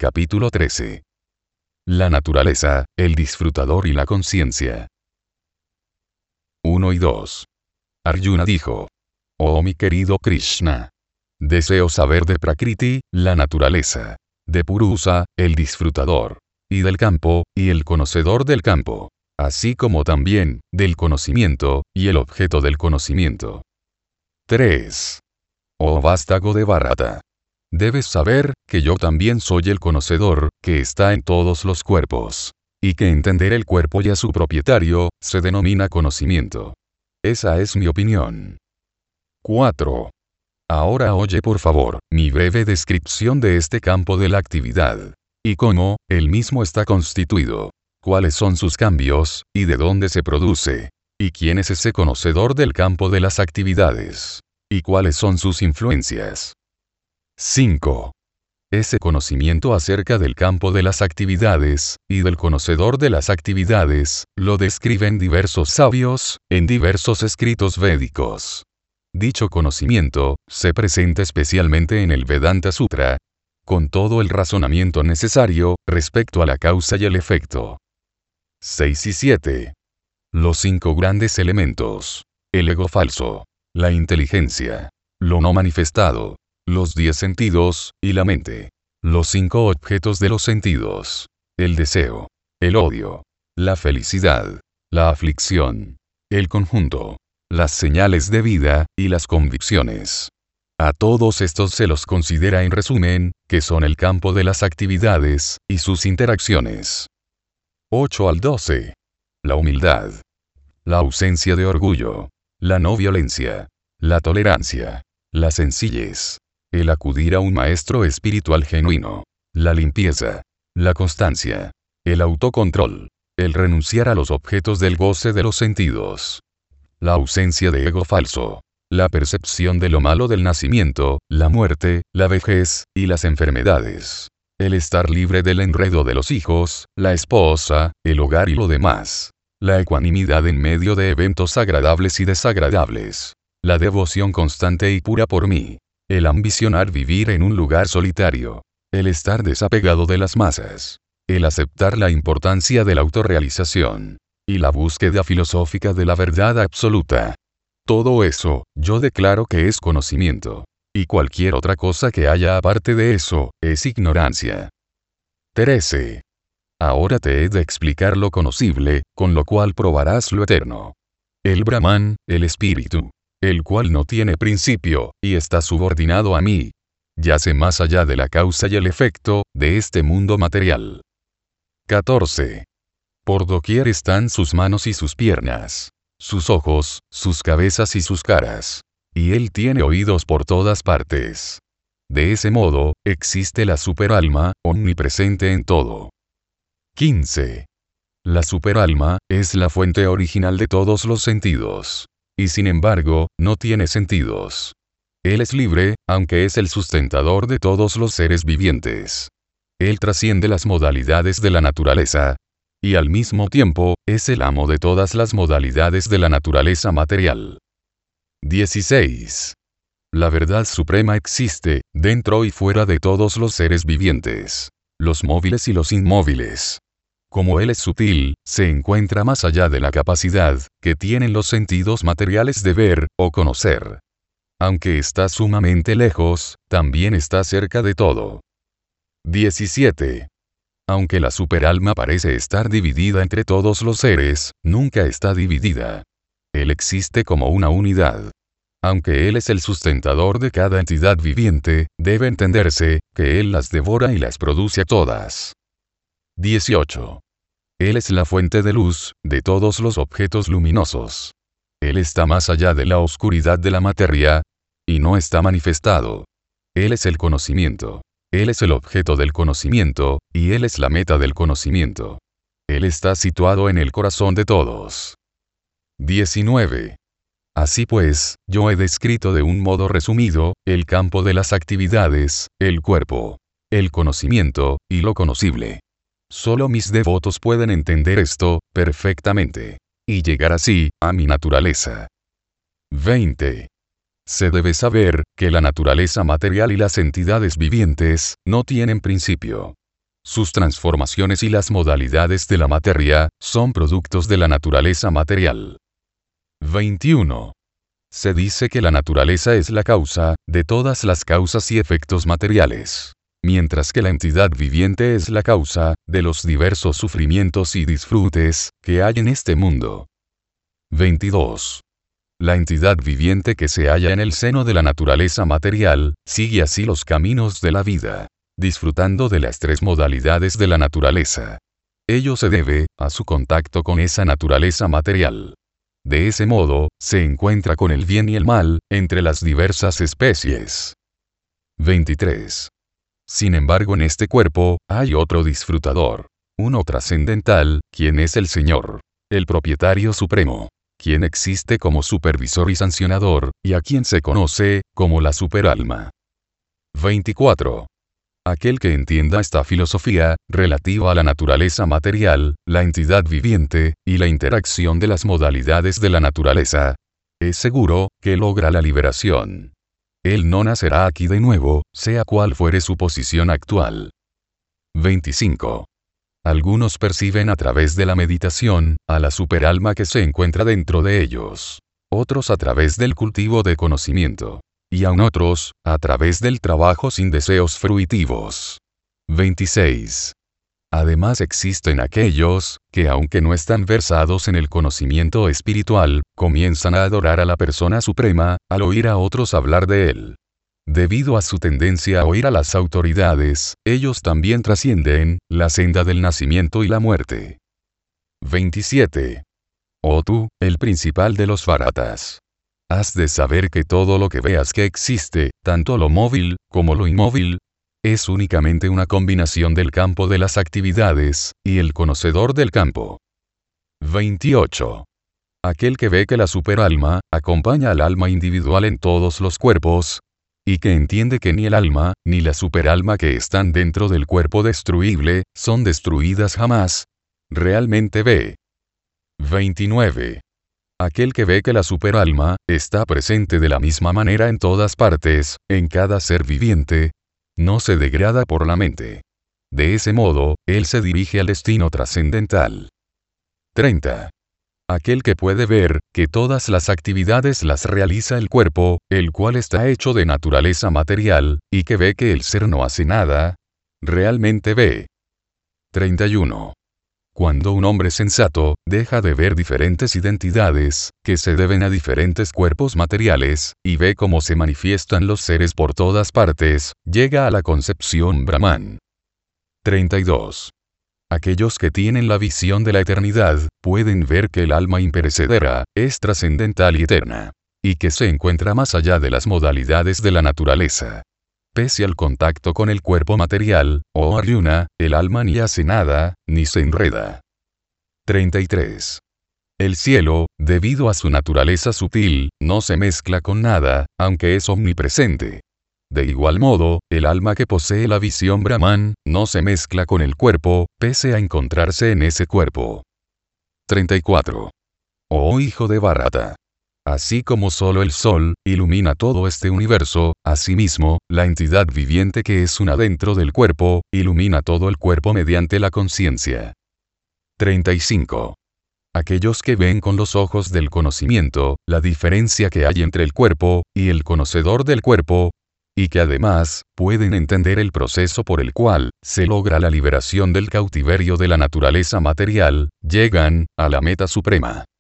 Capítulo 13. La naturaleza, el disfrutador y la conciencia. 1 y 2. Arjuna dijo: Oh mi querido Krishna. Deseo saber de Prakriti, la naturaleza. De Purusa, el disfrutador. Y del campo, y el conocedor del campo. Así como también, del conocimiento, y el objeto del conocimiento. 3. Oh vástago de Bharata. Debes saber, que yo también soy el conocedor, que está en todos los cuerpos. Y que entender el cuerpo y a su propietario, se denomina conocimiento. Esa es mi opinión. 4. Ahora oye por favor, mi breve descripción de este campo de la actividad. Y cómo, él mismo está constituido. Cuáles son sus cambios, y de dónde se produce. Y quién es ese conocedor del campo de las actividades. Y cuáles son sus influencias. 5. Ese conocimiento acerca del campo de las actividades, y del conocedor de las actividades, lo describen diversos sabios, en diversos escritos védicos. Dicho conocimiento, se presenta especialmente en el Vedanta Sutra, con todo el razonamiento necesario, respecto a la causa y el efecto. 6 y 7. Los 5 grandes elementos. El ego falso. La inteligencia. Lo no manifestado. Los 10 sentidos, y la mente. Los 5 objetos de los sentidos. El deseo. El odio. La felicidad. La aflicción. El conjunto. Las señales de vida, y las convicciones. A todos estos se los considera en resumen, que son el campo de las actividades, y sus interacciones. 8 al 12. La humildad. La ausencia de orgullo. La no violencia. La tolerancia. La sencillez. El acudir a un maestro espiritual genuino. La limpieza. La constancia. El autocontrol. El renunciar a los objetos del goce de los sentidos. La ausencia de ego falso. La percepción de lo malo del nacimiento, la muerte, la vejez, y las enfermedades. El estar libre del enredo de los hijos, la esposa, el hogar y lo demás. La ecuanimidad en medio de eventos agradables y desagradables. La devoción constante y pura por mí. El ambicionar vivir en un lugar solitario. El estar desapegado de las masas. El aceptar la importancia de la autorrealización. Y la búsqueda filosófica de la verdad absoluta. Todo eso, yo declaro que es conocimiento. Y cualquier otra cosa que haya aparte de eso, es ignorancia. 13. Ahora te he de explicar lo conocible, con lo cual probarás lo eterno. El Brahman, el espíritu. El cual no tiene principio, y está subordinado a mí. Yace más allá de la causa y el efecto, de este mundo material. 14. Por doquier están sus manos y sus piernas. Sus ojos, sus cabezas y sus caras. Y él tiene oídos por todas partes. De ese modo, existe la superalma, omnipresente en todo. 15. La superalma, es la fuente original de todos los sentidos. Y sin embargo, no tiene sentidos. Él es libre, aunque es el sustentador de todos los seres vivientes. Él trasciende las modalidades de la naturaleza. Y al mismo tiempo, es el amo de todas las modalidades de la naturaleza material. 16. La verdad suprema existe, dentro y fuera de todos los seres vivientes. Los móviles y los inmóviles. Como él es sutil, se encuentra más allá de la capacidad que tienen los sentidos materiales de ver o conocer. Aunque está sumamente lejos, también está cerca de todo. 17. Aunque la superalma parece estar dividida entre todos los seres, nunca está dividida. Él existe como una unidad. Aunque él es el sustentador de cada entidad viviente, debe entenderse que él las devora y las produce a todas. 18. Él es la fuente de luz, de todos los objetos luminosos. Él está más allá de la oscuridad de la materia, y no está manifestado. Él es el conocimiento. Él es el objeto del conocimiento, y él es la meta del conocimiento. Él está situado en el corazón de todos. 19. Así pues, yo he descrito de un modo resumido, el campo de las actividades, el cuerpo, el conocimiento, y lo conocible. Solo mis devotos pueden entender esto, perfectamente. Y llegar así, a mi naturaleza. 20. Se debe saber, que la naturaleza material y las entidades vivientes, no tienen principio. sus transformaciones y las modalidades de la materia, son productos de la naturaleza material. 21. Se dice que la naturaleza es la causa de todas las causas y efectos materiales, mientras que la entidad viviente es la causa de los diversos sufrimientos y disfrutes que hay en este mundo. 22. La entidad viviente que se halla en el seno de la naturaleza material, sigue así los caminos de la vida, disfrutando de las tres modalidades de la naturaleza. Ello se debe a su contacto con esa naturaleza material. De ese modo, se encuentra con el bien y el mal, entre las diversas especies. 23. Sin embargo, en este cuerpo, hay otro disfrutador, uno trascendental, quien es el Señor, el propietario supremo, quien existe como supervisor y sancionador, y a quien se conoce como la superalma. 24. Aquel que entienda esta filosofía, relativa a la naturaleza material, la entidad viviente, y la interacción de las modalidades de la naturaleza, es seguro que logra la liberación. Él no nacerá aquí de nuevo, sea cual fuere su posición actual. 25. Algunos perciben a través de la meditación, a la superalma que se encuentra dentro de ellos. Otros a través del cultivo de conocimiento. Y aún otros, a través del trabajo sin deseos fruitivos. 26. Además existen aquellos, que aunque no están versados en el conocimiento espiritual, comienzan a adorar a la persona suprema, al oír a otros hablar de él. Debido a su tendencia a oír a las autoridades, ellos también trascienden la senda del nacimiento y la muerte. 27. Oh tú, el principal de los bharatas. Has de saber que todo lo que veas que existe, tanto lo móvil, como lo inmóvil, es únicamente una combinación del campo de las actividades, y el conocedor del campo. 28. Aquel que ve que la superalma, acompaña al alma individual en todos los cuerpos, y que entiende que ni el alma, ni la superalma que están dentro del cuerpo destruible, son destruidas jamás, realmente ve. 29. Aquel que ve que la superalma está presente de la misma manera en todas partes, en cada ser viviente, no se degrada por la mente. De ese modo, él se dirige al destino trascendental. 30. Aquel que puede ver que todas las actividades las realiza el cuerpo, el cual está hecho de naturaleza material, y que ve que el ser no hace nada, realmente ve. 31. Cuando un hombre sensato deja de ver diferentes identidades, que se deben a diferentes cuerpos materiales, y ve cómo se manifiestan los seres por todas partes, llega a la concepción Brahman. 32. Aquellos que tienen la visión de la eternidad, pueden ver que el alma imperecedera es trascendental y eterna, y que se encuentra más allá de las modalidades de la naturaleza. Pese al contacto con el cuerpo material, oh Arjuna, el alma ni hace nada, ni se enreda. 33. El cielo, debido a su naturaleza sutil, no se mezcla con nada, aunque es omnipresente. De igual modo, el alma que posee la visión Brahman, no se mezcla con el cuerpo, pese a encontrarse en ese cuerpo. 34. Oh hijo de Bharata. Así como solo el sol ilumina todo este universo, asimismo, la entidad viviente que es una dentro del cuerpo, ilumina todo el cuerpo mediante la conciencia. 35. Aquellos que ven con los ojos del conocimiento, la diferencia que hay entre el cuerpo y el conocedor del cuerpo, y que además, pueden entender el proceso por el cual se logra la liberación del cautiverio de la naturaleza material, llegan a la meta suprema.